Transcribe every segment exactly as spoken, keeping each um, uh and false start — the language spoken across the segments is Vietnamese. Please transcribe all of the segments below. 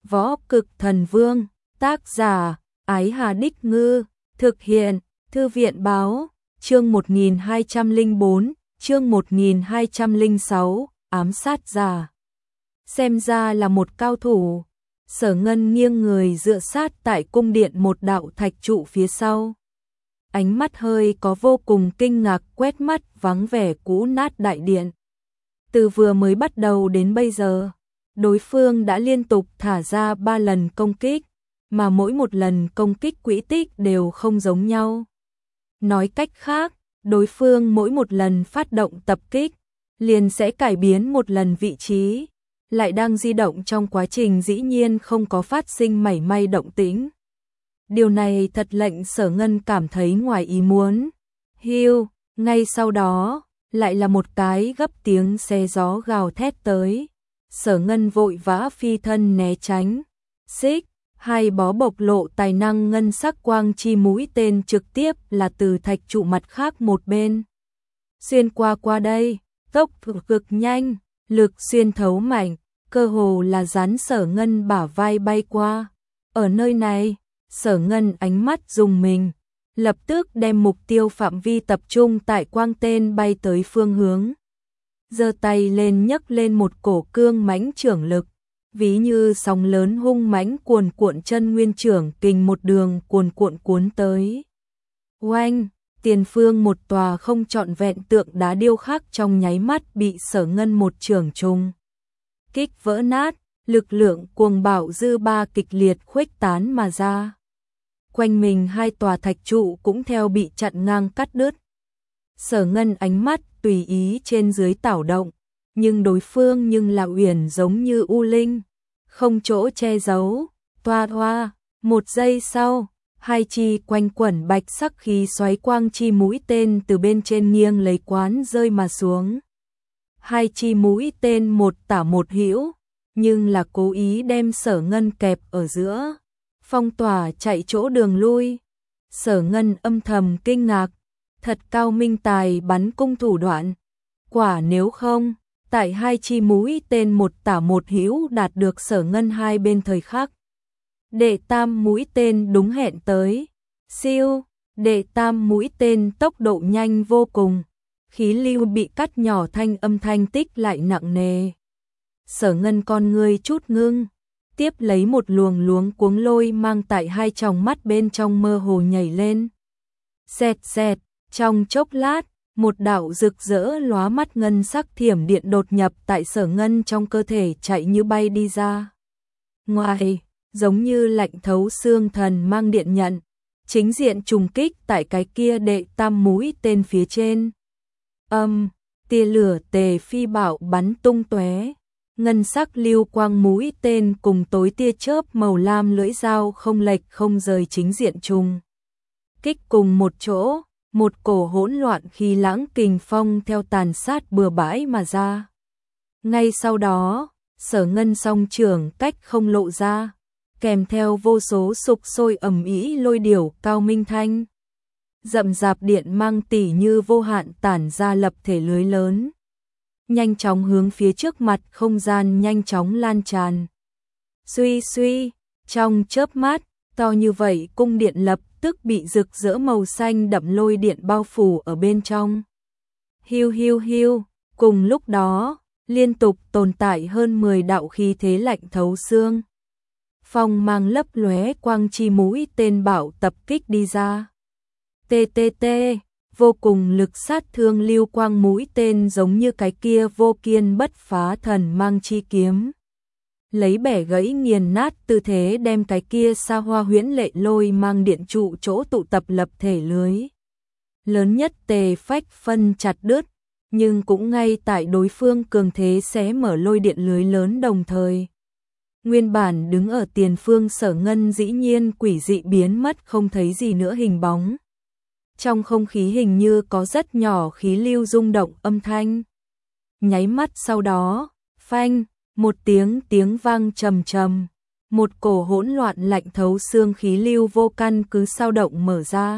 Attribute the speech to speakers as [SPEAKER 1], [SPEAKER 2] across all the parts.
[SPEAKER 1] Võ Cực Thần Vương, tác giả, Ái Hà Đích Ngư, thực hiện, Thư viện Báo, chương một nghìn hai trăm lẻ bốn, chương một nghìn hai trăm lẻ sáu, ám sát giả. Xem ra là một cao thủ. Sở Ngân nghiêng người dựa sát tại cung điện một đạo thạch trụ phía sau. Ánh mắt hơi có vô cùng kinh ngạc quét mắt vắng vẻ cũ nát đại điện. Từ vừa mới bắt đầu đến bây giờ, đối phương đã liên tục thả ra ba lần công kích, mà mỗi một lần công kích quỹ tích đều không giống nhau. Nói cách khác, đối phương mỗi một lần phát động tập kích, liền sẽ cải biến một lần vị trí, lại đang di động trong quá trình dĩ nhiên không có phát sinh mảy may động tĩnh. Điều này thật lệnh Sở Ngân cảm thấy ngoài ý muốn. Hiu, ngay sau đó, lại là một cái gấp tiếng xe gió gào thét tới. Sở Ngân vội vã phi thân né tránh. Xích, hai bó bộc lộ tài năng ngân sắc quang chi mũi tên trực tiếp là từ thạch trụ mặt khác một bên. Xuyên qua qua đây, tốc độ cực nhanh, lực xuyên thấu mạnh, cơ hồ là dán Sở Ngân bả vai bay qua. Ở nơi này, Sở Ngân ánh mắt dùng mình, lập tức đem mục tiêu phạm vi tập trung tại quang tên bay tới phương hướng. Giơ tay lên nhấc lên một cổ cương mãnh trưởng lực, ví như sóng lớn hung mãnh cuồn cuộn chân nguyên trưởng kình một đường cuồn cuộn cuốn tới. Oanh, tiền phương một tòa không trọn vẹn tượng đá điêu khắc trong nháy mắt bị Sở Ngân một trưởng trùng kích vỡ nát, lực lượng cuồng bạo dư ba kịch liệt khuếch tán mà ra. Quanh mình hai tòa thạch trụ cũng theo bị chặn ngang cắt đứt. Sở Ngân ánh mắt tùy ý trên dưới tảo động, nhưng đối phương nhưng là uyển giống như u linh, không chỗ che giấu. Toa hoa, một giây sau, hai chi quanh quẩn bạch sắc khí xoáy quang chi mũi tên từ bên trên nghiêng lấy quán rơi mà xuống. Hai chi mũi tên một tả một hữu, nhưng là cố ý đem Sở Ngân kẹp ở giữa, phong tỏa chạy chỗ đường lui. Sở Ngân âm thầm kinh ngạc, thật cao minh tài bắn cung thủ đoạn. Quả nếu không, tại hai chi mũi tên một tả một hữu đạt được Sở Ngân hai bên thời khắc. Đệ tam mũi tên đúng hẹn tới. Siêu, đệ tam mũi tên tốc độ nhanh vô cùng. Khí lưu bị cắt nhỏ thanh âm thanh tích lại nặng nề. Sở Ngân con ngươi chút ngưng, tiếp lấy một luồng luống cuống lôi mang tại hai tròng mắt bên trong mơ hồ nhảy lên. Xẹt xẹt, trong chốc lát, một đạo rực rỡ lóa mắt ngân sắc thiểm điện đột nhập tại Sở Ngân trong cơ thể chạy như bay đi ra. Ngoài, giống như lạnh thấu xương thần mang điện nhận, chính diện trùng kích tại cái kia đệ tam mũi tên phía trên. Âm, tia lửa tề phi bạo bắn tung tóe, ngân sắc lưu quang mũi tên cùng tối tia chớp màu lam lưỡi dao không lệch không rời chính diện trùng kích cùng một chỗ, một cổ hỗn loạn khí lãng kình phong theo tàn sát bừa bãi mà ra. Ngay sau đó, Sở Ngân song trưởng cách không lộ ra, kèm theo vô số sục sôi ầm ĩ lôi điểu cao minh thanh. Rậm rạp điện mang tỉ như vô hạn tản ra lập thể lưới lớn, nhanh chóng hướng phía trước mặt không gian nhanh chóng lan tràn. Suy suy, trong chớp mắt, to như vậy cung điện lập tức bị rực rỡ màu xanh đậm lôi điện bao phủ ở bên trong. Hiu hiu hiu, cùng lúc đó, liên tục tồn tại hơn mười đạo khí thế lạnh thấu xương. Phong mang lấp lóe quang chi mũi tên bạo tập kích đi ra. Tê tê tê, vô cùng lực sát thương lưu quang mũi tên giống như cái kia vô kiên bất phá thần mang chi kiếm. Lấy bẻ gãy nghiền nát tư thế đem cái kia xa hoa huyễn lệ lôi mang điện trụ chỗ tụ tập lập thể lưới lớn nhất tề phách phân chặt đứt, nhưng cũng ngay tại đối phương cường thế xé mở lôi điện lưới lớn đồng thời. Nguyên bản đứng ở tiền phương Sở Ngân dĩ nhiên quỷ dị biến mất không thấy gì nữa hình bóng. Trong không khí hình như có rất nhỏ khí lưu rung động âm thanh. Nháy mắt sau đó, phanh, một tiếng tiếng vang trầm trầm, một cổ hỗn loạn lạnh thấu xương khí lưu vô căn cứ sao động mở ra.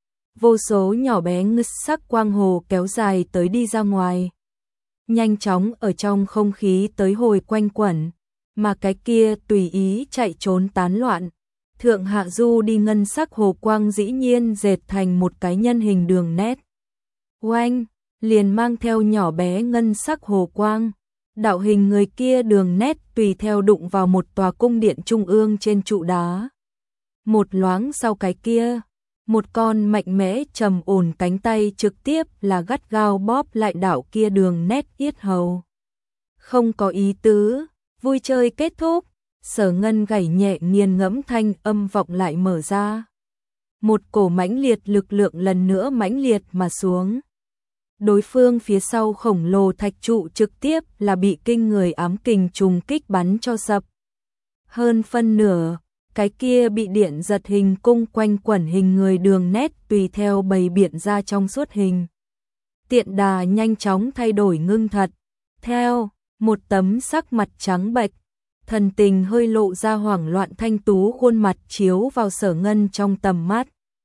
[SPEAKER 1] Vô số nhỏ bé ngân sắc quang hồ kéo dài tới đi ra ngoài, nhanh chóng ở trong không khí tới hồi quanh quẩn, mà cái kia tùy ý chạy trốn tán loạn. Thượng hạ du đi ngân sắc hồ quang dĩ nhiên dệt thành một cái nhân hình đường nét. Oanh, liền mang theo nhỏ bé ngân sắc hồ quang. Đạo hình người kia đường nét tùy theo đụng vào một tòa cung điện trung ương trên trụ đá. Một loáng sau cái kia, một con mạnh mẽ trầm ổn cánh tay trực tiếp là gắt gao bóp lại đạo kia đường nét yết hầu. Không có ý tứ, vui chơi kết thúc, Sở Ngân gảy nhẹ nghiền ngẫm thanh âm vọng lại mở ra. Một cổ mãnh liệt lực lượng lần nữa mãnh liệt mà xuống. Đối phương phía sau khổng lồ thạch trụ trực tiếp là bị kinh người ám kình trùng kích bắn cho sập. Hơn phân nửa, cái kia bị điện giật hình cung quanh quẩn hình người đường nét tùy theo bày biện ra trong suốt hình. Tiện đà nhanh chóng thay đổi ngưng thật. Theo, một tấm sắc mặt trắng bệch, thần tình hơi lộ ra hoảng loạn thanh tú khuôn mặt chiếu vào Sở Ngân trong tầm mắt.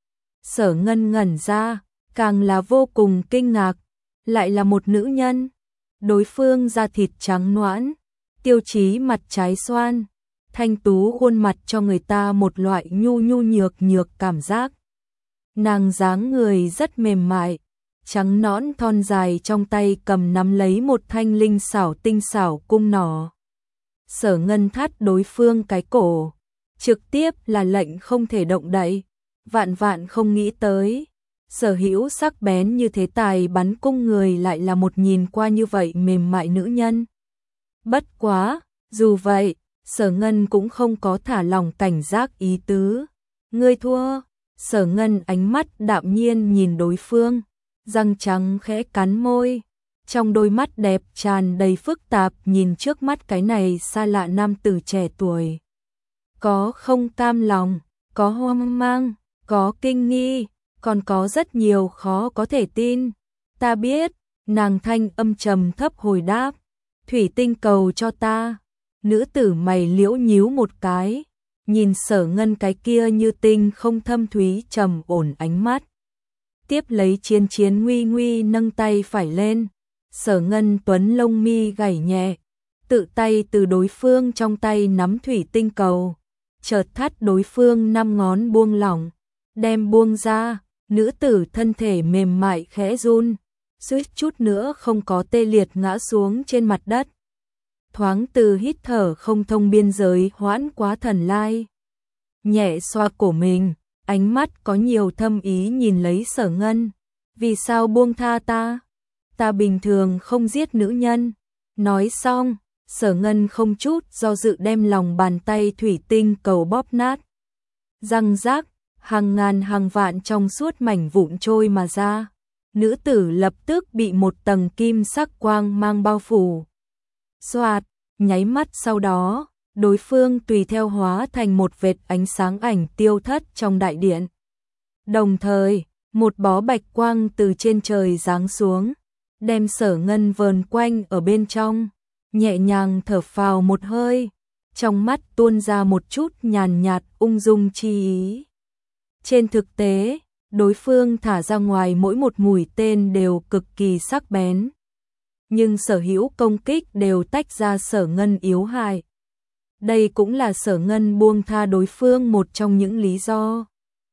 [SPEAKER 1] Sở Ngân ngẩn ra, càng là vô cùng kinh ngạc, lại là một nữ nhân. Đối phương da thịt trắng nõn, tiêu chí mặt trái xoan, thanh tú khuôn mặt cho người ta một loại nhu nhu nhược nhược cảm giác. Nàng dáng người rất mềm mại, trắng nõn thon dài trong tay cầm nắm lấy một thanh linh xảo tinh xảo cung nỏ. Sở Ngân thắt đối phương cái cổ, trực tiếp là lệnh không thể động đậy, vạn vạn không nghĩ tới. Sở hữu sắc bén như thế tài bắn cung người lại là một nhìn qua như vậy mềm mại nữ nhân. Bất quá, dù vậy, Sở Ngân cũng không có thả lỏng cảnh giác ý tứ. Ngươi thua. Sở Ngân ánh mắt đạm nhiên nhìn đối phương, răng trắng khẽ cắn môi. Trong đôi mắt đẹp tràn đầy phức tạp nhìn trước mắt cái này xa lạ nam tử trẻ tuổi. Có không cam lòng, có hoang mang, có kinh nghi, còn có rất nhiều khó có thể tin. Ta biết, nàng thanh âm trầm thấp hồi đáp. Thủy tinh cầu cho ta. Nữ tử mày liễu nhíu một cái, nhìn Sở Ngân cái kia như tinh không thâm thúy trầm ổn ánh mắt. Tiếp lấy chiến chiến nguy nguy nâng tay phải lên. Sở Ngân tuấn lông mi gảy nhẹ, tự tay từ đối phương trong tay nắm thủy tinh cầu, chợt thắt đối phương năm ngón buông lỏng, đem buông ra, nữ tử thân thể mềm mại khẽ run, suýt chút nữa không có tê liệt ngã xuống trên mặt đất. Thoáng từ hít thở không thông biên giới hoãn quá thần lai. Nhẹ xoa cổ mình, ánh mắt có nhiều thâm ý nhìn lấy Sở Ngân. Vì sao buông tha ta? Ta bình thường không giết nữ nhân. Nói xong, Sở Ngân không chút do dự đem lòng bàn tay thủy tinh cầu bóp nát. Răng rác, hàng ngàn hàng vạn trong suốt mảnh vụn trôi mà ra. Nữ tử lập tức bị một tầng kim sắc quang mang bao phủ. Xoạt, nháy mắt sau đó, đối phương tùy theo hóa thành một vệt ánh sáng ảnh tiêu thất trong đại điện. Đồng thời, một bó bạch quang từ trên trời giáng xuống, đem Sở Ngân vờn quanh ở bên trong, nhẹ nhàng thở phào một hơi, trong mắt tuôn ra một chút nhàn nhạt ung dung chi ý. Trên thực tế, đối phương thả ra ngoài mỗi một mũi tên đều cực kỳ sắc bén, nhưng sở hữu công kích đều tách ra Sở Ngân yếu hại. Đây cũng là Sở Ngân buông tha đối phương một trong những lý do.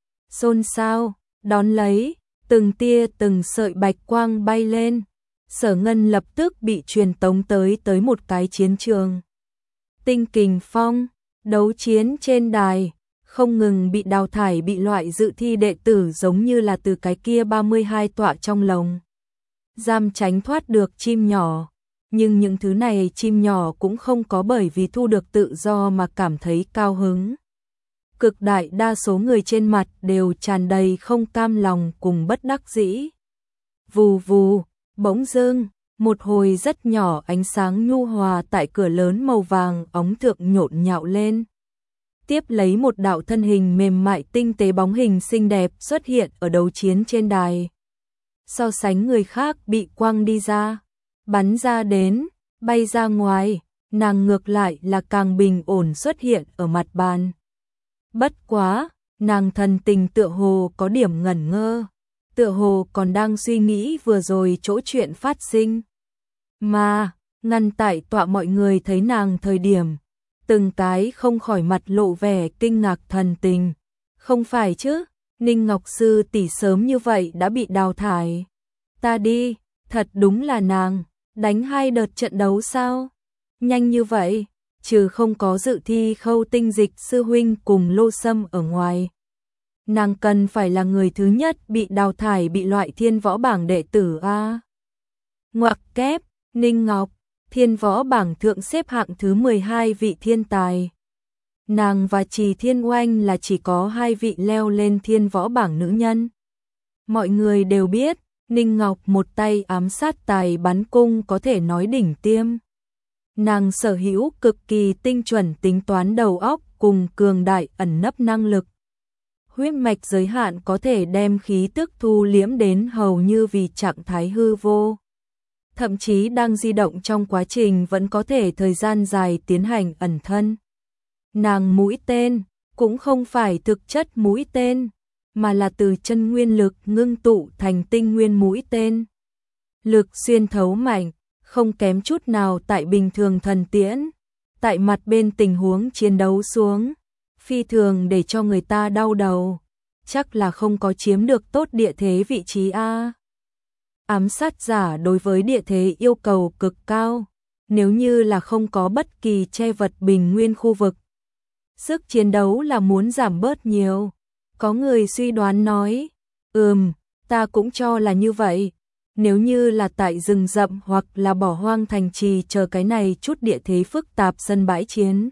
[SPEAKER 1] Xôn xao, đón lấy, từng tia từng sợi bạch quang bay lên. Sở Ngân lập tức bị truyền tống tới tới một cái chiến trường. Tinh kình phong, đấu chiến trên đài, không ngừng bị đào thải bị loại dự thi đệ tử giống như là từ cái kia ba mươi hai tọa trong lồng giam tránh thoát được chim nhỏ. Nhưng những thứ này chim nhỏ cũng không có bởi vì thu được tự do mà cảm thấy cao hứng. Cực đại đa số người trên mặt đều tràn đầy không cam lòng cùng bất đắc dĩ. Vù vù, bỗng dưng, một hồi rất nhỏ ánh sáng nhu hòa tại cửa lớn màu vàng óng thượng nhộn nhạo lên. Tiếp lấy một đạo thân hình mềm mại tinh tế bóng hình xinh đẹp xuất hiện ở đấu chiến trên đài. So sánh người khác bị quăng đi ra, bắn ra đến, bay ra ngoài, nàng ngược lại là càng bình ổn xuất hiện ở mặt bàn. Bất quá, nàng thần tình tựa hồ có điểm ngẩn ngơ, tựa hồ còn đang suy nghĩ vừa rồi chỗ chuyện phát sinh. Mà, ngăn tại tọa mọi người thấy nàng thời điểm, từng cái không khỏi mặt lộ vẻ kinh ngạc thần tình. Không phải chứ, Ninh Ngọc sư tỷ sớm như vậy đã bị đào thải. Ta đi, thật đúng là nàng, đánh hai đợt trận đấu sao? Nhanh như vậy, trừ không có dự thi Khâu Tinh Dịch sư huynh cùng Lô Sâm ở ngoài. Nàng cần phải là người thứ nhất bị đào thải bị loại thiên võ bảng đệ tử a. Ngoặc kép, Ninh Ngọc, thiên võ bảng thượng xếp hạng thứ mười hai vị thiên tài. Nàng và Trì Thiên Oanh là chỉ có hai vị leo lên thiên võ bảng nữ nhân. Mọi người đều biết, Ninh Ngọc một tay ám sát tài bắn cung có thể nói đỉnh tiêm. Nàng sở hữu cực kỳ tinh chuẩn tính toán đầu óc cùng cường đại ẩn nấp năng lực. Huyết mạch giới hạn có thể đem khí tức thu liễm đến hầu như vì trạng thái hư vô. Thậm chí đang di động trong quá trình vẫn có thể thời gian dài tiến hành ẩn thân. Nàng mũi tên cũng không phải thực chất mũi tên, mà là từ chân nguyên lực ngưng tụ thành tinh nguyên mũi tên. Lực xuyên thấu mạnh, không kém chút nào tại bình thường thần tiễn. Tại mặt bên tình huống chiến đấu xuống, phi thường để cho người ta đau đầu. Chắc là không có chiếm được tốt địa thế vị trí a. Ám sát giả đối với địa thế yêu cầu cực cao, nếu như là không có bất kỳ che vật bình nguyên khu vực, sức chiến đấu là muốn giảm bớt nhiều. Có người suy đoán nói, ừm, ta cũng cho là như vậy. Nếu như là tại rừng rậm hoặc là bỏ hoang thành trì chờ cái này chút địa thế phức tạp sân bãi chiến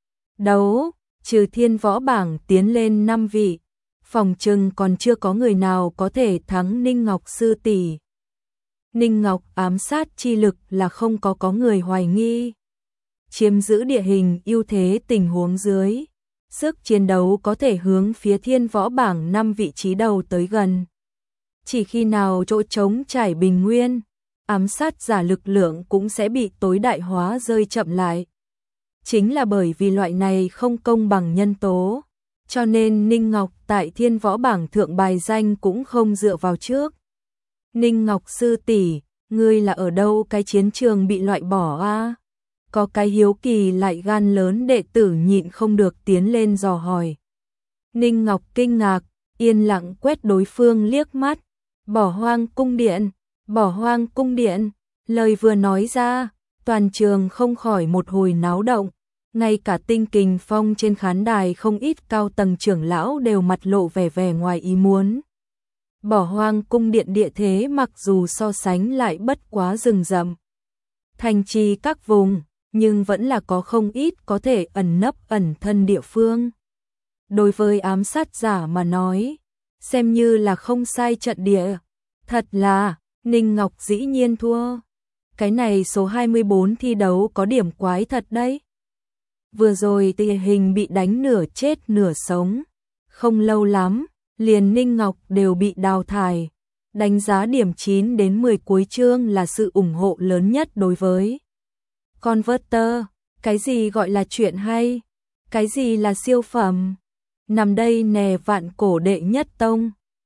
[SPEAKER 1] đấu, trừ thiên võ bảng tiến lên năm vị, phòng trừng còn chưa có người nào có thể thắng Ninh Ngọc sư tỷ. Ninh Ngọc ám sát chi lực là không có có người hoài nghi. Chiếm giữ địa hình ưu thế tình huống dưới, sức chiến đấu có thể hướng phía thiên võ bảng năm vị trí đầu tới gần. Chỉ khi nào chỗ trống trải bình nguyên, ám sát giả lực lượng cũng sẽ bị tối đại hóa rơi chậm lại. Chính là bởi vì loại này không công bằng nhân tố, cho nên Ninh Ngọc tại thiên võ bảng thượng bài danh cũng không dựa vào trước. Ninh Ngọc sư tỷ, ngươi là ở đâu cái chiến trường bị loại bỏ a? Có cái hiếu kỳ lại gan lớn đệ tử nhịn không được tiến lên dò hỏi. Ninh Ngọc kinh ngạc, yên lặng quét đối phương liếc mắt. Bỏ hoang cung điện, bỏ hoang cung điện, lời vừa nói ra, toàn trường không khỏi một hồi náo động. Ngay cả Tinh Kình Phong trên khán đài không ít cao tầng trưởng lão đều mặt lộ vẻ vẻ ngoài ý muốn. Bỏ hoang cung điện địa thế mặc dù so sánh lại bất quá rừng rậm, thành trì các vùng, nhưng vẫn là có không ít có thể ẩn nấp ẩn thân địa phương. Đối với ám sát giả mà nói, xem như là không sai trận địa. Thật là, Ninh Ngọc dĩ nhiên thua. Cái này số hai mươi bốn thi đấu có điểm quái thật đấy. Vừa rồi tình hình bị đánh nửa chết nửa sống. Không lâu lắm, liền Ninh Ngọc đều bị đào thải. Đánh giá điểm chín đến mười cuối chương là sự ủng hộ lớn nhất đối với Converter. Cái gì gọi là chuyện hay? Cái gì là siêu phẩm? Nằm đây nè vạn cổ đệ nhất tông.